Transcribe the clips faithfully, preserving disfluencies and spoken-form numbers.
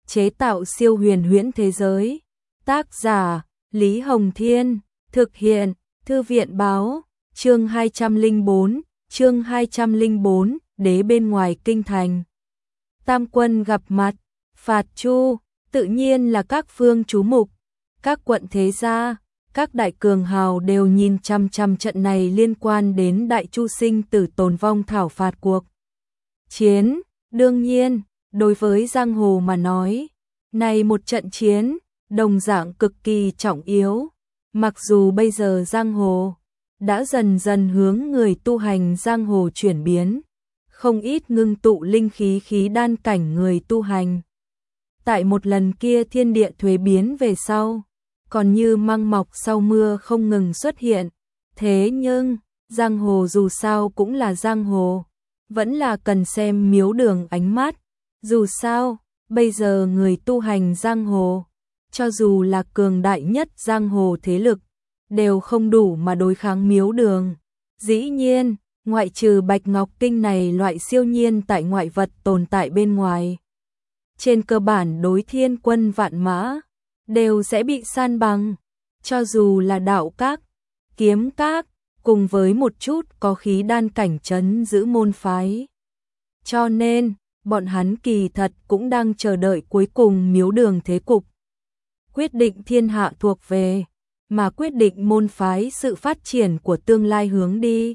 chế tạo siêu huyền huyễn thế giới. Tác giả Lý Hồng Thiên, thực hiện Thư viện Báo, chương hai trăm lẻ bốn, chương hai trăm lẻ bốn, đế bên ngoài kinh thành. Tam quân gặp mặt, phạt Chu, tự nhiên là các phương chú mục, các quận thế gia, các đại cường hào đều nhìn chằm chằm trận này liên quan đến Đại Chu sinh tử tồn vong thảo phạt cuộc chiến. Đương nhiên, đối với giang hồ mà nói, này một trận chiến, đồng dạng cực kỳ trọng yếu. Mặc dù bây giờ giang hồ đã dần dần hướng người tu hành giang hồ chuyển biến, không ít ngưng tụ linh khí khí đan cảnh người tu hành. Tại một lần kia thiên địa thuế biến về sau, còn như măng mọc sau mưa không ngừng xuất hiện. Thế nhưng, giang hồ dù sao cũng là giang hồ, vẫn là cần xem miếu đường ánh mắt. Dù sao, bây giờ người tu hành giang hồ, cho dù là cường đại nhất giang hồ thế lực, đều không đủ mà đối kháng miếu đường. Dĩ nhiên, ngoại trừ Bạch Ngọc Kinh này loại siêu nhiên tại ngoại vật tồn tại bên ngoài, trên cơ bản đối thiên quân vạn mã đều sẽ bị san bằng, cho dù là đạo các, kiếm các, cùng với một chút có khí đan cảnh trấn giữ môn phái. Cho nên, bọn hắn kỳ thật cũng đang chờ đợi cuối cùng miếu đường thế cục quyết định thiên hạ thuộc về, mà quyết định môn phái sự phát triển của tương lai hướng đi.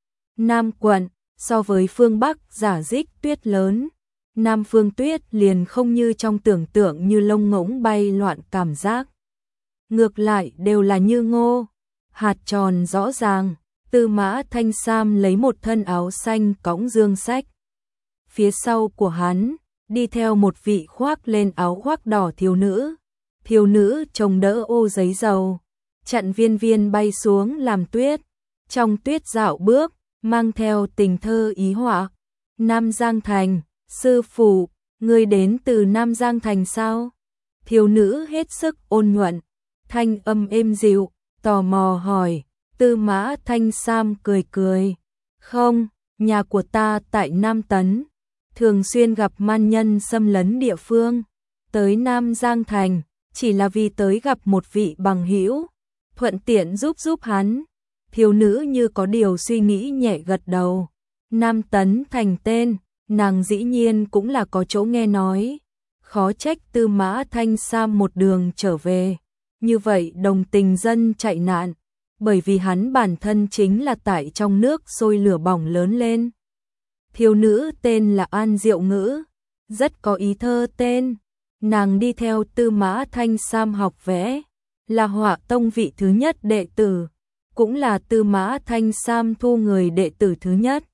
Nam quận, so với phương Bắc giả dích tuyết lớn, Nam phương tuyết liền không như trong tưởng tượng như lông ngỗng bay loạn cảm giác. Ngược lại đều là như ngô, hạt tròn rõ ràng. Tư Mã Thanh Sam lấy một thân áo xanh cõng dương sách. Phía sau của hắn, đi theo một vị khoác lên áo khoác đỏ thiếu nữ. Thiếu nữ trông đỡ ô giấy dầu, chặn viên viên bay xuống làm tuyết. Trong tuyết dạo bước, mang theo tình thơ ý họa. Nam Giang Thành, sư phụ, ngươi đến từ Nam Giang Thành sao? Thiếu nữ hết sức ôn nhuận, thanh âm êm dịu, tò mò hỏi. Tư Mã Thanh Sam cười cười. Không, nhà của ta tại Nam Tấn, thường xuyên gặp man nhân xâm lấn địa phương. Tới Nam Giang Thành, chỉ là vì tới gặp một vị bằng hữu, thuận tiện giúp giúp hắn. Thiếu nữ như có điều suy nghĩ nhẹ gật đầu. Nam Tấn Thành tên, nàng dĩ nhiên cũng là có chỗ nghe nói. Khó trách Tư Mã Thanh Sam một đường trở về, như vậy đồng tình dân chạy nạn. Bởi vì hắn bản thân chính là tại trong nước sôi lửa bỏng lớn lên. Thiếu nữ tên là An Diệu Ngữ, rất có ý thơ tên. Nàng đi theo Tư Mã Thanh Sam học vẽ, là Họa Tông vị thứ nhất đệ tử, cũng là Tư Mã Thanh Sam thu người đệ tử thứ nhất.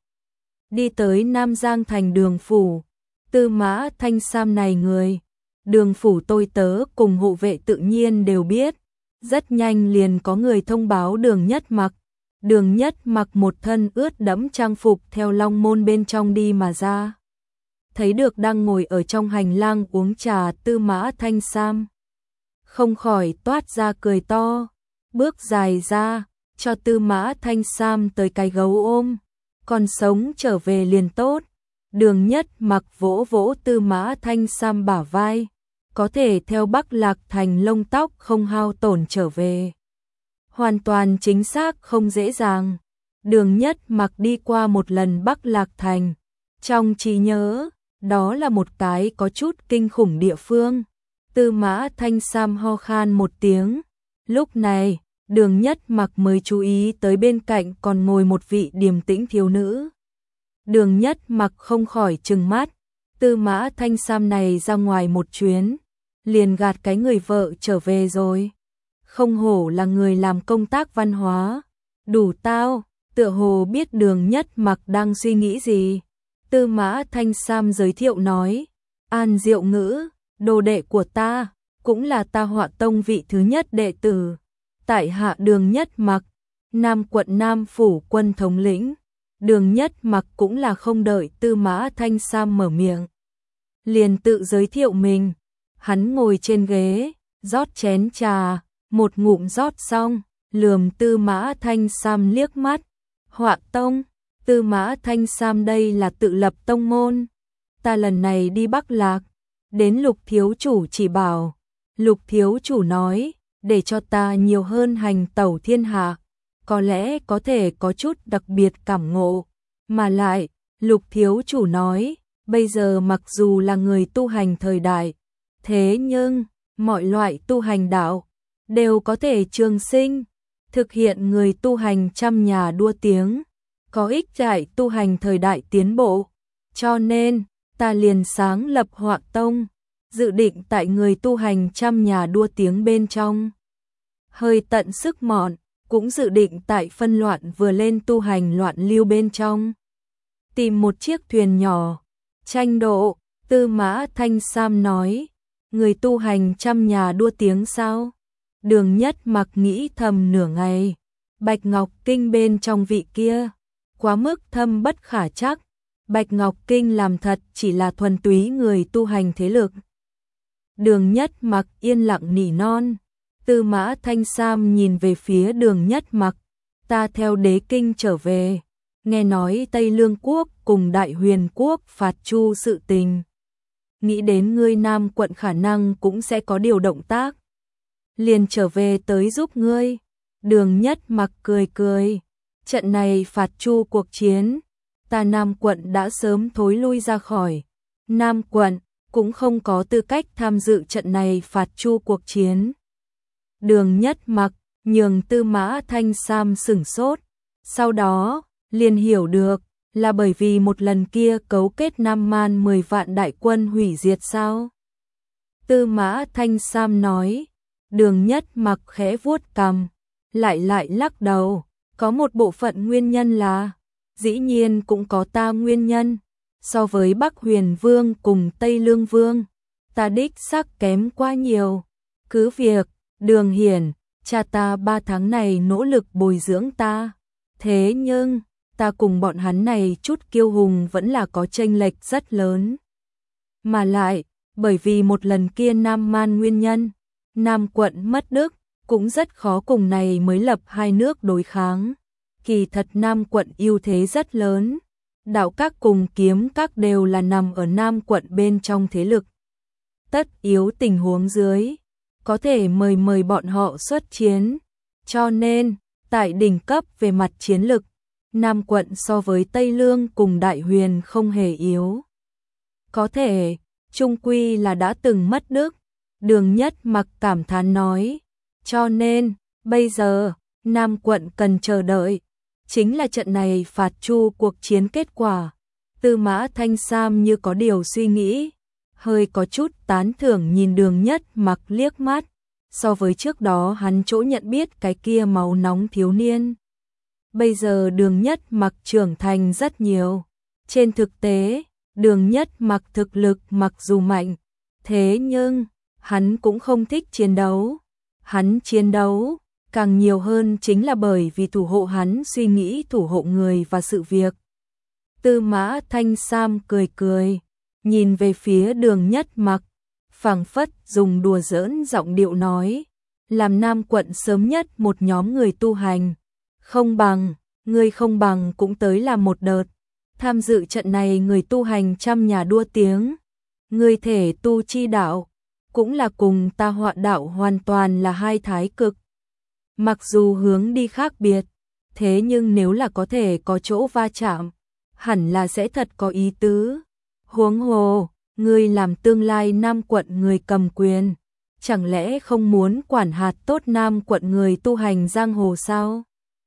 Đi tới Nam Giang Thành đường phủ, Tư Mã Thanh Sam này người, đường phủ tôi tớ cùng hộ vệ tự nhiên đều biết. Rất nhanh liền có người thông báo Đường Nhất Mặc. Đường Nhất Mặc một thân ướt đẫm trang phục theo long môn bên trong đi mà ra. Thấy được đang ngồi ở trong hành lang uống trà Tư Mã Thanh Sam, không khỏi toát ra cười to, bước dài ra, cho Tư Mã Thanh Sam tới cái gấu ôm. Còn sống trở về liền tốt. Đường Nhất Mặc vỗ vỗ Tư Mã Thanh Sam bả vai. Có thể theo Bắc Lạc Thành lông tóc không hao tổn trở về, hoàn toàn chính xác không dễ dàng. Đường Nhất Mặc đi qua một lần Bắc Lạc Thành, trong trí nhớ, đó là một cái có chút kinh khủng địa phương. Tư Mã Thanh Sam ho khan một tiếng. Lúc này, Đường Nhất Mặc mới chú ý tới bên cạnh còn ngồi một vị điềm tĩnh thiếu nữ. Đường Nhất Mặc không khỏi trừng mắt. Tư Mã Thanh Sam này ra ngoài một chuyến, liền gạt cái người vợ trở về rồi. Không hổ là người làm công tác văn hóa, đủ tao. Tựa hồ biết Đường Nhất Mặc đang suy nghĩ gì. Tư Mã Thanh Sam giới thiệu nói, An Diệu Ngữ, đồ đệ của ta, cũng là ta Họa Tông vị thứ nhất đệ tử. Tại hạ Đường Nhất Mặc, Nam quận Nam phủ quân thống lĩnh. Đường Nhất Mặc cũng là không đợi Tư Mã Thanh Sam mở miệng, liền tự giới thiệu mình. Hắn ngồi trên ghế, rót chén trà, một ngụm rót xong, lườm Tư Mã Thanh Sam liếc mắt. Họa Tông, Tư Mã Thanh Sam đây là tự lập tông môn. Ta lần này đi Bắc Lạc, đến Lục thiếu chủ chỉ bảo. Lục thiếu chủ nói, để cho ta nhiều hơn hành tẩu thiên hạ, có lẽ có thể có chút đặc biệt cảm ngộ. Mà lại, Lục thiếu chủ nói, bây giờ mặc dù là người tu hành thời đại, thế nhưng, mọi loại tu hành đạo, đều có thể trường sinh, thực hiện người tu hành trăm nhà đua tiếng, có ích tại tu hành thời đại tiến bộ. Cho nên, ta liền sáng lập Họa Tông, dự định tại người tu hành trăm nhà đua tiếng bên trong. Hơi tận sức mọn, cũng dự định tại phân loạn vừa lên tu hành loạn lưu bên trong. Tìm một chiếc thuyền nhỏ, tranh độ, Tư Mã Thanh Sam nói, người tu hành trăm nhà đua tiếng sao? Đường Nhất Mặc nghĩ thầm nửa ngày, Bạch Ngọc Kinh bên trong vị kia, quá mức thâm bất khả chắc. Bạch Ngọc Kinh làm thật chỉ là thuần túy người tu hành thế lực. Đường Nhất Mặc yên lặng nỉ non. Tư Mã Thanh Sam nhìn về phía Đường Nhất Mặc, ta theo đế kinh trở về, nghe nói Tây Lương quốc cùng Đại Huyền quốc phạt Chu sự tình. Nghĩ đến ngươi Nam quận khả năng cũng sẽ có điều động tác. Liền trở về tới giúp ngươi. Đường Nhất Mặc cười cười, trận này phạt Chu cuộc chiến, ta Nam quận đã sớm thối lui ra khỏi. Nam quận cũng không có tư cách tham dự trận này phạt Chu cuộc chiến. Đường Nhất Mặc nhường Tư Mã Thanh Sam sửng sốt, sau đó liền hiểu được là bởi vì một lần kia cấu kết Nam Man mười vạn đại quân hủy diệt sao? Tư Mã Thanh Sam nói. Đường Nhất Mặc khẽ vuốt cằm, lại lại lắc đầu, có một bộ phận nguyên nhân là, dĩ nhiên cũng có ta nguyên nhân, so với Bắc Huyền Vương cùng Tây Lương Vương, ta đích xác kém quá nhiều. Cứ việc, Đường Hiển, cha ta ba tháng này nỗ lực bồi dưỡng ta, thế nhưng, ta cùng bọn hắn này chút kiêu hùng vẫn là có chênh lệch rất lớn. Mà lại, bởi vì một lần kia Nam Man nguyên nhân, Nam quận mất đức, cũng rất khó cùng này mới lập hai nước đối kháng. Kỳ thật Nam quận ưu thế rất lớn, đạo các cùng kiếm các đều là nằm ở Nam quận bên trong thế lực. Tất yếu tình huống dưới, có thể mời mời bọn họ xuất chiến. Cho nên, tại đỉnh cấp về mặt chiến lực, Nam quận so với Tây Lương cùng Đại Huyền không hề yếu. Có thể, chung quy là đã từng mất đức. Đường Nhất Mặc cảm thán nói, cho nên, bây giờ, Nam quận cần chờ đợi, chính là trận này phạt Chu cuộc chiến kết quả. Tư Mã Thanh Sam như có điều suy nghĩ, hơi có chút tán thưởng nhìn Đường Nhất Mặc liếc mắt, so với trước đó hắn chỗ nhận biết cái kia máu nóng thiếu niên. Bây giờ Đường Nhất Mặc trưởng thành rất nhiều, trên thực tế, Đường Nhất Mặc thực lực mặc dù mạnh, thế nhưng, hắn cũng không thích chiến đấu. Hắn chiến đấu, càng nhiều hơn chính là bởi vì thủ hộ hắn suy nghĩ thủ hộ người và sự việc. Tư Mã Thanh Sam cười cười, nhìn về phía Đường Nhất Mặc, phảng phất dùng đùa giỡn giọng điệu nói, làm Nam quận sớm nhất một nhóm người tu hành, không bằng, người không bằng cũng tới làm một đợt, tham dự trận này người tu hành trăm nhà đua tiếng, người thể tu chi đạo, cũng là cùng ta Họa đạo hoàn toàn là hai thái cực. Mặc dù hướng đi khác biệt, thế nhưng nếu là có thể có chỗ va chạm, hẳn là sẽ thật có ý tứ. Huống hồ, ngươi làm tương lai Nam quận người cầm quyền, chẳng lẽ không muốn quản hạt tốt Nam quận người tu hành giang hồ sao?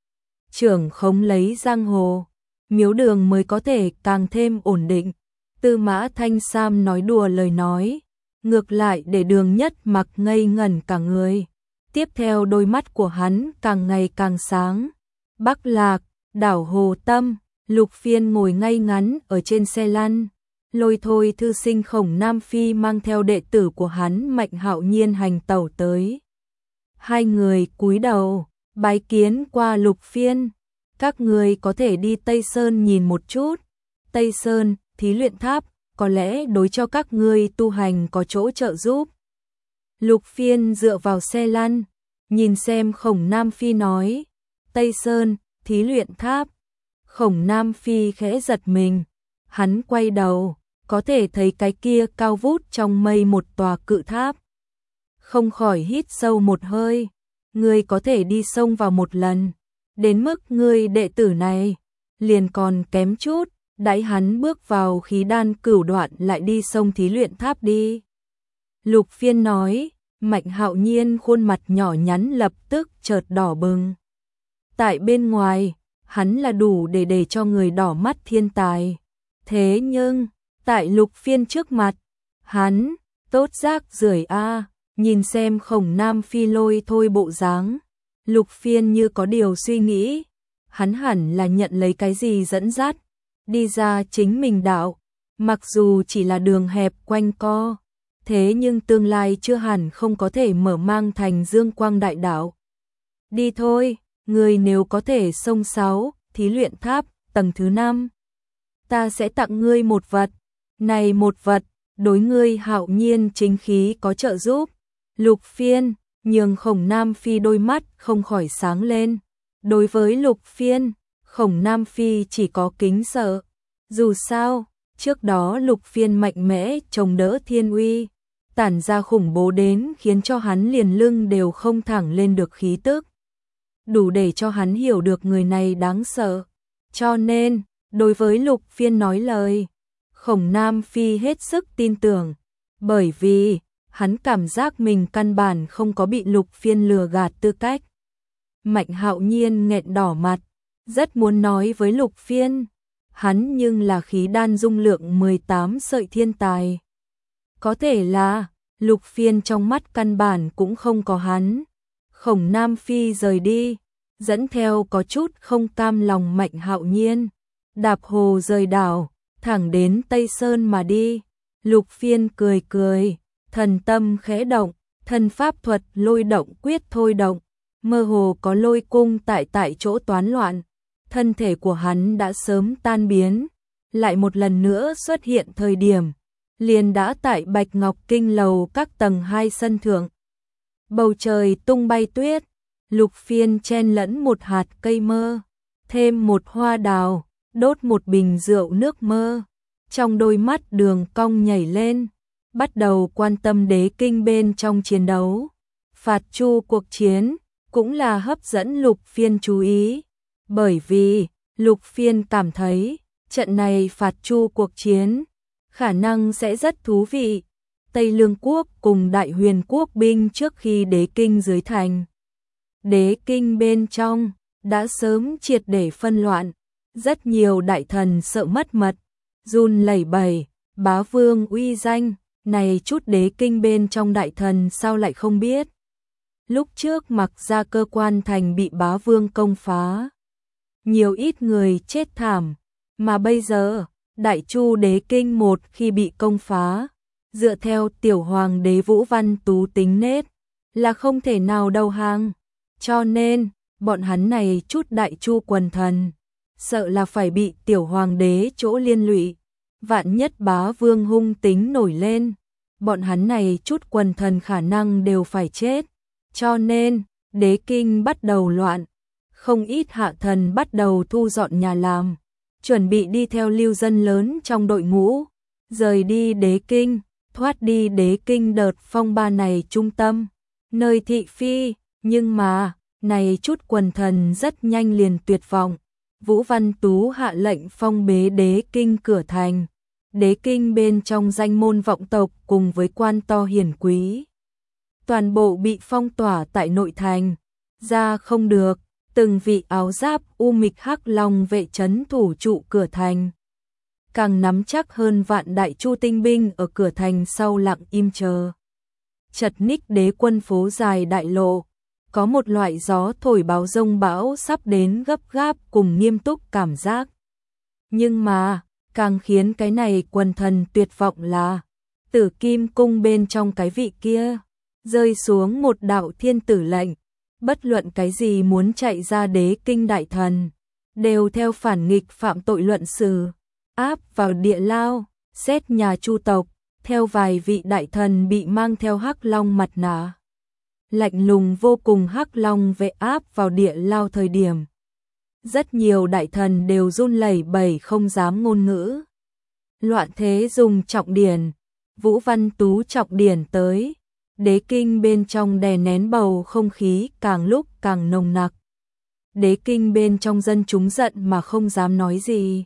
Trưởng khống lấy giang hồ, Miếu Đường mới có thể càng thêm ổn định. Tư Mã Thanh Sam nói đùa lời nói, ngược lại để Đường Nhất Mặc ngây ngẩn cả người. Tiếp theo đôi mắt của hắn càng ngày càng sáng. Bắc Lạc, đảo Hồ Tâm, Lục Phiên ngồi ngay ngắn ở trên xe lăn. Lôi Thôi thư sinh Khổng Nam Phi mang theo đệ tử của hắn Mạnh Hạo Nhiên hành tẩu tới. Hai người cúi đầu, bái kiến qua Lục Phiên. Các người có thể đi Tây Sơn nhìn một chút. Tây Sơn, thí luyện tháp, có lẽ đối cho các ngươi tu hành có chỗ trợ giúp. Lục Phiên dựa vào xe lăn, nhìn xem Khổng Nam Phi nói, Tây Sơn, thí luyện tháp. Khổng Nam Phi khẽ giật mình, hắn quay đầu, có thể thấy cái kia cao vút trong mây một tòa cự tháp. Không khỏi hít sâu một hơi, ngươi có thể đi xông vào một lần, đến mức ngươi đệ tử này, liền còn kém chút, đãi hắn bước vào khí đan cửu đoạn lại đi xông thí luyện tháp đi. Lục Phiên nói, Mạnh Hạo Nhiên khuôn mặt nhỏ nhắn lập tức chợt đỏ bừng. Tại bên ngoài, hắn là đủ để để cho người đỏ mắt thiên tài. Thế nhưng, tại Lục Phiên trước mặt, hắn, tốt rác rưởi a, nhìn xem Khổng Nam Phi lôi thôi bộ dáng. Lục Phiên như có điều suy nghĩ, hắn hẳn là nhận lấy cái gì dẫn dắt, đi ra chính mình đạo, mặc dù chỉ là đường hẹp quanh co, thế nhưng tương lai chưa hẳn không có thể mở mang thành dương quang đại đạo. Đi thôi, người nếu có thể xông sáu, thí luyện tháp, tầng thứ năm, ta sẽ tặng ngươi một vật, này một vật, đối ngươi Hạo Nhiên chính khí có trợ giúp. Lục Phiên, nhường Khổng Nam Phi đôi mắt không khỏi sáng lên. Đối với Lục Phiên, Khổng Nam Phi chỉ có kính sợ. Dù sao, trước đó Lục Phiên mạnh mẽ chống đỡ thiên uy, tản ra khủng bố đến khiến cho hắn liền lưng đều không thẳng lên được khí tức. Đủ để cho hắn hiểu được người này đáng sợ. Cho nên, đối với Lục Phiên nói lời, Khổng Nam Phi hết sức tin tưởng, bởi vì hắn cảm giác mình căn bản không có bị Lục Phiên lừa gạt tư cách. Mạnh Hạo Nhiên nghẹn đỏ mặt, rất muốn nói với Lục Phiên, hắn nhưng là khí đan dung lượng mười tám sợi thiên tài. Có thể là, Lục Phiên trong mắt căn bản cũng không có hắn. Khổng Nam Phi rời đi, dẫn theo có chút không cam lòng Mạnh Hạo Nhiên, đạp hồ rời đảo, thẳng đến Tây Sơn mà đi. Lục Phiên cười cười, thần tâm khẽ động, thần pháp thuật lôi động quyết thôi động, mơ hồ có lôi cung tại tại chỗ toán loạn, thân thể của hắn đã sớm tan biến, lại một lần nữa xuất hiện thời điểm, liền đã tại Bạch Ngọc Kinh lầu các tầng hai sân thượng. Bầu trời tung bay tuyết, Lục Phiên chen lẫn một hạt cây mơ, thêm một hoa đào, đốt một bình rượu nước mơ, trong đôi mắt đường cong nhảy lên, bắt đầu quan tâm đế kinh bên trong chiến đấu. Phạt Chu cuộc chiến cũng là hấp dẫn Lục Phiên chú ý, bởi vì Lục Phiên cảm thấy trận này Phạt Chu cuộc chiến khả năng sẽ rất thú vị. Tây Lương quốc cùng Đại Huyền quốc binh trước khi đế kinh dưới thành. Đế kinh bên trong đã sớm triệt để phân loạn, rất nhiều đại thần sợ mất mật, run lẩy bẩy, bá vương uy danh, này chút đế kinh bên trong đại thần sao lại không biết. Lúc trước mặc ra cơ quan thành bị bá vương công phá, nhiều ít người chết thảm, mà bây giờ, Đại Chu đế kinh một khi bị công phá, dựa theo tiểu hoàng đế Vũ Văn Tú tính nết, là không thể nào đầu hàng. Cho nên, bọn hắn này chút Đại Chu quần thần, sợ là phải bị tiểu hoàng đế chỗ liên lụy. Vạn nhất bá vương hung tính nổi lên, bọn hắn này chút quần thần khả năng đều phải chết. Cho nên, đế kinh bắt đầu loạn, không ít hạ thần bắt đầu thu dọn nhà làm, chuẩn bị đi theo lưu dân lớn trong đội ngũ, rời đi đế kinh, thoát đi đế kinh đợt phong ba này trung tâm, nơi thị phi. Nhưng mà, này chút quần thần rất nhanh liền tuyệt vọng. Vũ Văn Tú hạ lệnh phong bế đế kinh cửa thành. Đế kinh bên trong danh môn vọng tộc cùng với quan to hiển quý, toàn bộ bị phong tỏa tại nội thành, ra không được. Từng vị áo giáp u mịch hắc long vệ trấn thủ trụ cửa thành, càng nắm chắc hơn vạn Đại Chu tinh binh ở cửa thành sau lặng im chờ. Chật ních đế quân phố dài đại lộ, có một loại gió thổi báo rông bão sắp đến gấp gáp cùng nghiêm túc cảm giác. Nhưng mà, càng khiến cái này quần thần tuyệt vọng là, Tử Kim cung bên trong cái vị kia, rơi xuống một đạo thiên tử lệnh, bất luận cái gì muốn chạy ra đế kinh đại thần, đều theo phản nghịch phạm tội luận xử, áp vào địa lao, xét nhà Chu tộc, theo vài vị đại thần bị mang theo hắc long mặt nạ. Lạnh lùng vô cùng hắc long vệ áp vào địa lao thời điểm. Rất nhiều đại thần đều run lẩy bẩy không dám ngôn ngữ. Loạn thế dùng trọng điển, Vũ Văn Tú trọng điển tới, đế kinh bên trong đè nén bầu không khí càng lúc càng nồng nặc. Đế kinh bên trong dân chúng giận mà không dám nói gì.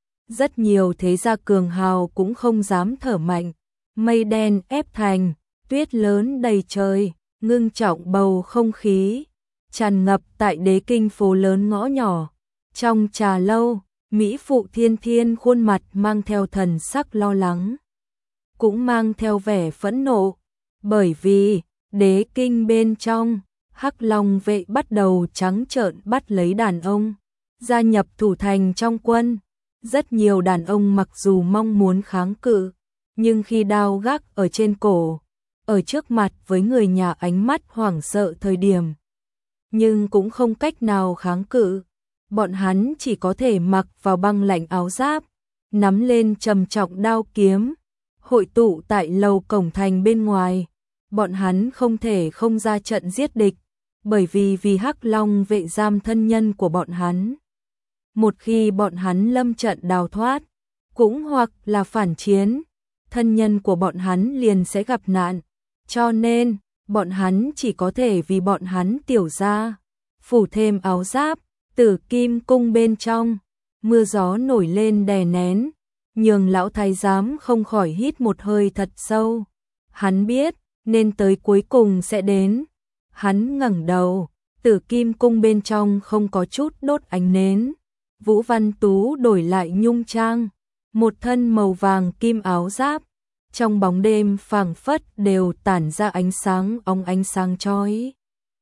Rất nhiều thế gia cường hào cũng không dám thở mạnh, mây đen ép thành, tuyết lớn đầy trời, ngưng trọng bầu không khí, tràn ngập tại đế kinh phố lớn ngõ nhỏ. Trong trà lâu, Mỹ phụ Thiên Thiên khuôn mặt mang theo thần sắc lo lắng, cũng mang theo vẻ phẫn nộ, bởi vì đế kinh bên trong, Hắc Long vệ bắt đầu trắng trợn bắt lấy đàn ông, gia nhập thủ thành trong quân. Rất nhiều đàn ông mặc dù mong muốn kháng cự, nhưng khi đao gác ở trên cổ, ở trước mặt với người nhà ánh mắt hoảng sợ thời điểm, nhưng cũng không cách nào kháng cự. Bọn hắn chỉ có thể mặc vào băng lạnh áo giáp, nắm lên trầm trọng đao kiếm, hội tụ tại lầu cổng thành bên ngoài. Bọn hắn không thể không ra trận giết địch, bởi vì vì Hắc Long vệ giam thân nhân của bọn hắn. Một khi bọn hắn lâm trận đào thoát, cũng hoặc là phản chiến, thân nhân của bọn hắn liền sẽ gặp nạn, cho nên bọn hắn chỉ có thể vì bọn hắn tiểu gia phủ thêm áo giáp. Tử Kim cung bên trong, mưa gió nổi lên đè nén, nhường lão thái giám không khỏi hít một hơi thật sâu. Hắn biết, nên tới cuối cùng sẽ đến. Hắn ngẩng đầu, Tử Kim cung bên trong không có chút đốt ánh nến. Vũ Văn Tú đổi lại nhung trang, một thân màu vàng kim áo giáp, trong bóng đêm phảng phất đều tản ra ánh sáng óng ánh sáng chói.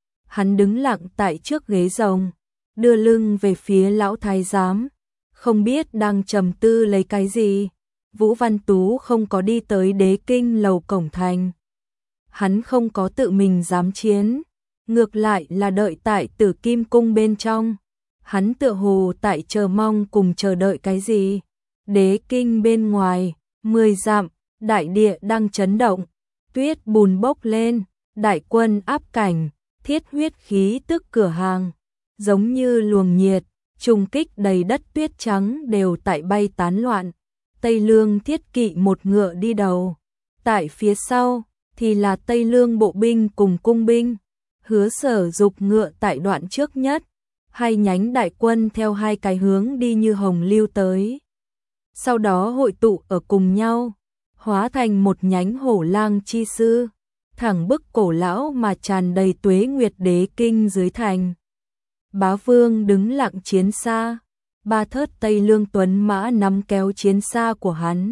Hắn đứng lặng tại trước ghế rồng, đưa lưng về phía lão thái giám, không biết đang trầm tư lấy cái gì. Vũ Văn Tú không có đi tới đế kinh lầu cổng thành. Hắn không có tự mình dám chiến, ngược lại là đợi tại Tử Kim cung bên trong. Hắn tựa hồ tại chờ mong cùng chờ đợi cái gì. Đế kinh bên ngoài, mười dặm, đại địa đang chấn động, tuyết bùn bốc lên, đại quân áp cảnh, thiết huyết khí tức cửa hàng, giống như luồng nhiệt, trùng kích đầy đất tuyết trắng đều tại bay tán loạn. Tây Lương thiết kỵ một ngựa đi đầu, tại phía sau thì là Tây Lương bộ binh cùng cung binh. Hứa Sở dục ngựa tại đoạn trước nhất, hai nhánh đại quân theo hai cái hướng đi như hồng lưu tới. Sau đó hội tụ ở cùng nhau, hóa thành một nhánh hổ lang chi sư, thẳng bức cổ lão mà tràn đầy tuế nguyệt đế kinh dưới thành. Bá Vương đứng lặng chiến xa, ba thớt Tây Lương tuấn mã nắm kéo chiến xa của hắn.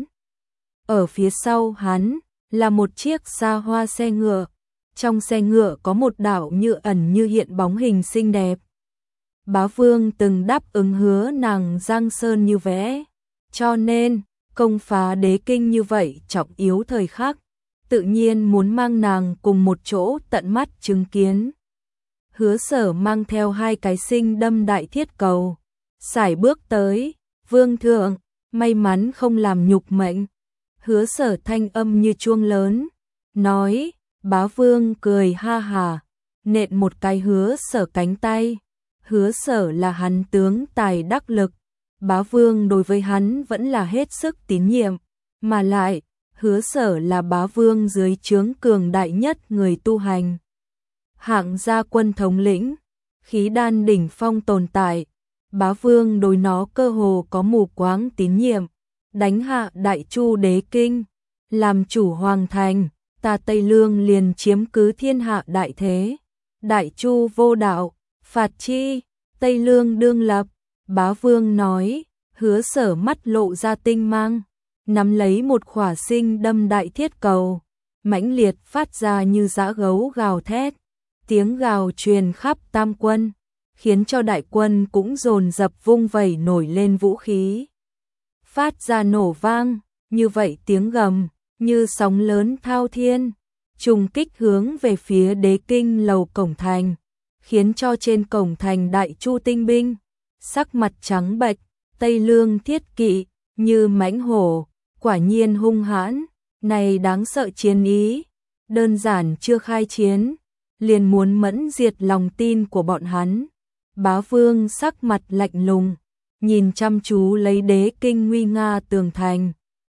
Ở phía sau hắn là một chiếc xa hoa xe ngựa, trong xe ngựa có một đạo như ẩn như hiện bóng hình xinh đẹp. Bá Vương từng đáp ứng hứa nàng giang sơn như vẽ, cho nên công phá đế kinh như vậy trọng yếu thời khắc, tự nhiên muốn mang nàng cùng một chỗ tận mắt chứng kiến. Hứa Sở mang theo hai cái sinh đâm đại thiết cầu, sải bước tới. Vương thượng, may mắn không làm nhục mệnh. Hứa Sở thanh âm như chuông lớn, nói. Bá Vương cười ha hà, nện một cái Hứa Sở cánh tay. Hứa Sở là hắn tướng tài đắc lực, Bá Vương đối với hắn vẫn là hết sức tín nhiệm, mà lại, Hứa Sở là Bá Vương dưới trướng cường đại nhất người tu hành. Hạng gia quân thống lĩnh, khí đan đỉnh phong tồn tại, Bá Vương đối nó cơ hồ có mù quáng tín nhiệm, đánh hạ Đại Chu đế kinh, làm chủ hoàng thành, ta Tây Lương liền chiếm cứ thiên hạ đại thế. Đại Chu vô đạo, phạt chi, Tây Lương đương lập. Bá Vương nói. Hứa Sở mắt lộ ra tinh mang, nắm lấy một khỏa sinh đâm đại thiết cầu, mãnh liệt phát ra như dã gấu gào thét, tiếng gào truyền khắp tam quân, khiến cho đại quân cũng dồn dập vung vẩy nổi lên vũ khí, phát ra nổ vang, như vậy tiếng gầm như sóng lớn thao thiên, trùng kích hướng về phía đế kinh lầu cổng thành, khiến cho trên cổng thành Đại Chu tinh binh sắc mặt trắng bệch. Tây Lương thiết kỵ như mãnh hổ, quả nhiên hung hãn, này đáng sợ chiến ý, đơn giản chưa khai chiến, liền muốn mẫn diệt lòng tin của bọn hắn. Bá Vương sắc mặt lạnh lùng, nhìn chăm chú lấy đế kinh nguy nga tường thành,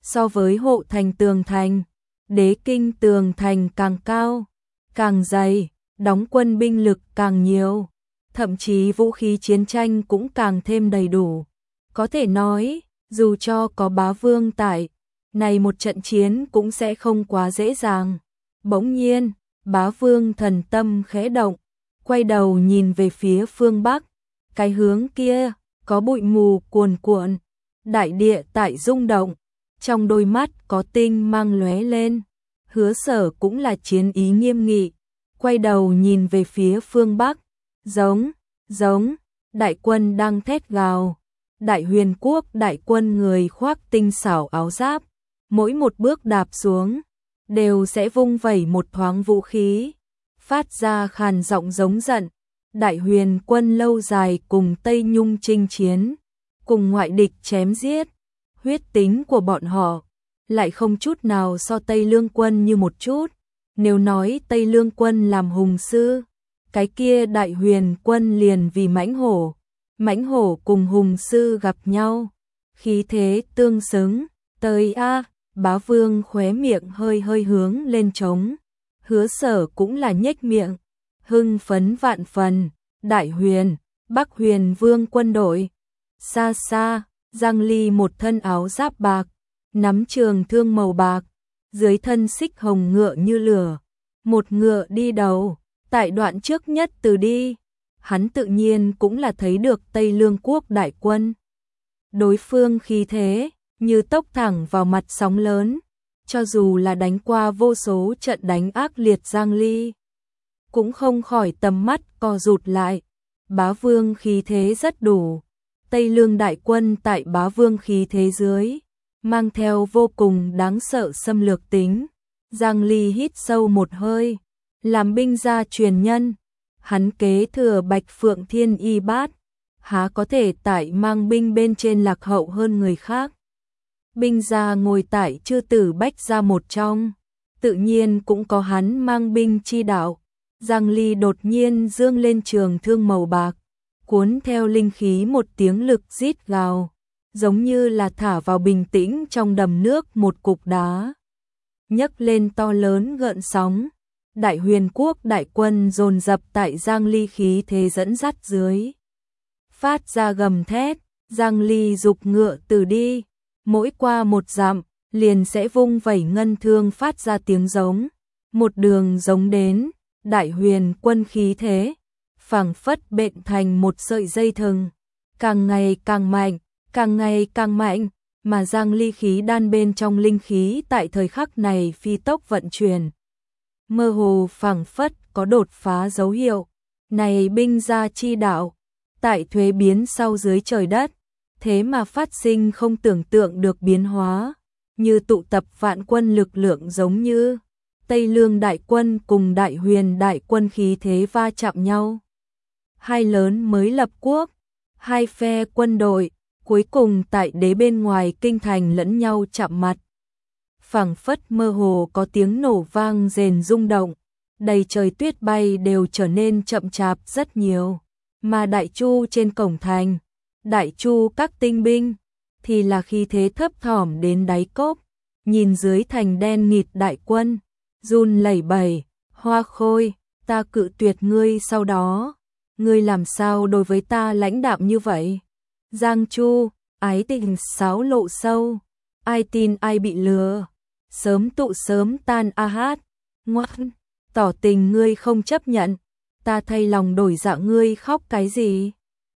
So với hộ thành tường thành, đế kinh tường thành càng cao, càng dày, đóng quân binh lực càng nhiều, thậm chí vũ khí chiến tranh cũng càng thêm đầy đủ. Có thể nói, dù cho có bá vương tại, này một trận chiến cũng sẽ không quá dễ dàng. Bỗng nhiên, bá vương thần tâm khẽ động, quay đầu nhìn về phía phương Bắc, cái hướng kia, có bụi mù cuồn cuộn, đại địa tại rung động, trong đôi mắt có tinh mang lóe lên. Hứa Sở cũng là chiến ý nghiêm nghị, quay đầu nhìn về phía phương Bắc, giống, giống, đại quân đang thét gào. Đại Huyền quốc đại quân người khoác tinh xảo áo giáp, mỗi một bước đạp xuống, đều sẽ vung vẩy một thoáng vũ khí, phát ra khàn giọng giống giận. Đại Huyền quân lâu dài cùng Tây Nhung chinh chiến, cùng ngoại địch chém giết, huyết tính của bọn họ lại không chút nào so Tây Lương quân như một chút. Nếu nói Tây Lương quân làm hùng sư, cái kia Đại Huyền quân liền vì mãnh hổ. Mãnh hổ cùng hùng sư gặp nhau, khí thế tương xứng. Tới a, bá vương khóe miệng hơi hơi hướng lên trống. Hứa Sở cũng là nhếch miệng, hưng phấn vạn phần. Đại Huyền, Bắc Huyền vương quân đội. Xa xa, Giang Ly một thân áo giáp bạc, nắm trường thương màu bạc, dưới thân xích hồng ngựa như lửa, một ngựa đi đầu, tại đoạn trước nhất từ đi. Hắn tự nhiên cũng là thấy được Tây Lương quốc đại quân. Đối phương khí thế, như tốc thẳng vào mặt sóng lớn, cho dù là đánh qua vô số trận đánh ác liệt Giang Ly, cũng không khỏi tầm mắt co rụt lại. Bá vương khí thế rất đủ, Tây Lương đại quân tại bá vương khí thế dưới, mang theo vô cùng đáng sợ xâm lược tính. Giang Ly hít sâu một hơi, làm binh gia truyền nhân. Hắn kế thừa Bạch Phượng Thiên Y Bát, há có thể tại mang binh bên trên lạc hậu hơn người khác. Binh gia ngồi tại chư tử bách gia một trong, tự nhiên cũng có hắn mang binh chi đạo. Giang Ly đột nhiên dương lên trường thương màu bạc, cuốn theo linh khí một tiếng lực rít gào, giống như là thả vào bình tĩnh trong đầm nước một cục đá, nhấc lên to lớn gợn sóng. Đại Huyền quốc đại quân dồn dập tại Giang Ly khí thế dẫn dắt dưới, phát ra gầm thét. Giang Ly dục ngựa từ đi, mỗi qua một dặm liền sẽ vung vẩy ngân thương phát ra tiếng giống, một đường giống đến. Đại Huyền quân khí thế phảng phất bện thành một sợi dây thừng, càng ngày càng mạnh, càng ngày càng mạnh, mà Giang Ly khí đan bên trong linh khí tại thời khắc này phi tốc vận chuyển, mơ hồ phảng phất có đột phá dấu hiệu. Này binh gia chi đạo, tại thuế biến sau dưới trời đất, thế mà phát sinh không tưởng tượng được biến hóa, như tụ tập vạn quân lực lượng, giống như Tây Lương đại quân cùng Đại Huyền đại quân khí thế va chạm nhau. Hai lớn mới lập quốc, hai phe quân đội, cuối cùng tại đế bên ngoài kinh thành lẫn nhau chạm mặt. Phảng phất mơ hồ có tiếng nổ vang rền rung động, đầy trời tuyết bay đều trở nên chậm chạp rất nhiều, mà đại chu trên cổng thành, đại chu các tinh binh thì là khí thế thấp thỏm đến đáy cốc, nhìn dưới thành đen nghịt đại quân, run lẩy bẩy. Hoa Khôi, ta cự tuyệt ngươi, sau đó ngươi làm sao đối với ta lãnh đạm như vậy? Giang Chu, ái tình sáo lộ sâu, ai tin ai bị lừa, sớm tụ sớm tan a hát. Ngoan, tỏ tình ngươi không chấp nhận, ta thay lòng đổi dạ, ngươi khóc cái gì?